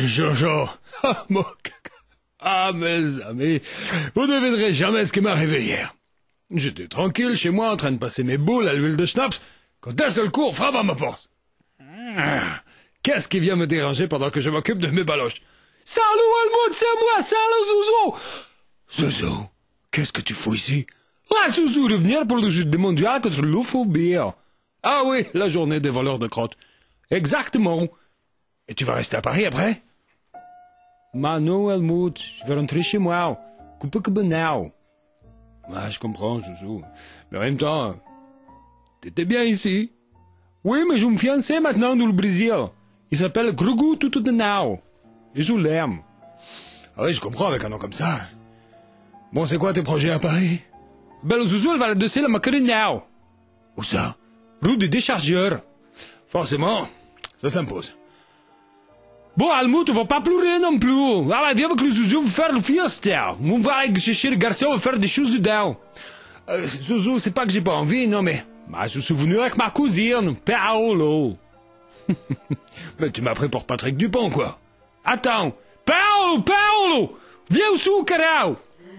Jojo. Ah, mon caca. Ah, mes amis, vous ne devinerez jamais ce qui m'est arrivé hier. J'étais tranquille chez moi en train de passer mes boules à l'huile de schnapps quand d'un seul coup on frappe à ma porte. Qu'est-ce qui vient me déranger pendant que je m'occupe de mes baloches? Salut Helmut, c'est moi, salut Zouzou. Zouzou, qu'est-ce que tu fous ici? Ah, Zouzou, de venir pour le jeu des mondial contre l'ophobie. Ah oui, la journée des voleurs de crottes. Exactement. Et tu vas rester à Paris après? Non, Helmut, je vais rentrer chez moi. Coupe que benau. Ah, je comprends, Zouzou. Mais en même temps, t'étais bien ici. Oui, mais je me fiancé maintenant dans le Brésil. Il s'appelle Grugu Tututenau. Et je l'aime. Ah oui, je comprends avec un nom comme ça. Bon, c'est quoi tes projets à Paris? Ben, le Zouzou, elle va laisser la Macarinau. Où ça? Rue des Déchargeurs. Forcément, ça s'impose. Bon, Helmut, tu vas pas pleurer non plus. Allez, viens avec le Zouzou faire le fiesta. On va aller chercher le garçon et faire des choses dedans. Zouzou, c'est pas que j'ai pas envie, non, mais je suis souvenu avec ma cousine, Paolo. Mais tu m'as pris pour Patrick Dupont, quoi. Attends, Paolo, viens au sous, carao.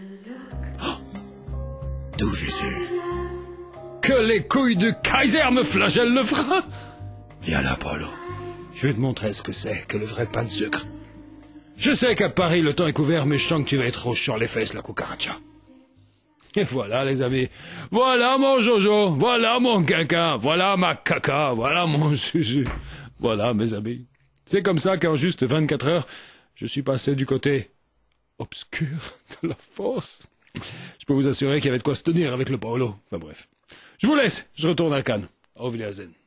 D'où je sais? Que les couilles de Kaiser me flagellent le frein. Viens là, Paolo. Je vais te montrer ce que c'est que le vrai pain de sucre. Je sais qu'à Paris, le temps est couvert, mais je sens que tu vas être rouge sur les fesses, la cucaracha. Et voilà, les amis. Voilà mon Jojo. Voilà mon caca. Voilà ma caca. Voilà mon Zuzu. Voilà, mes amis. C'est comme ça qu'en juste 24 heures, je suis passé du côté obscur de la force. Je peux vous assurer qu'il y avait de quoi se tenir avec le Paolo. Enfin bref. Je vous laisse. Je retourne à Cannes. Auf Wiedersehen.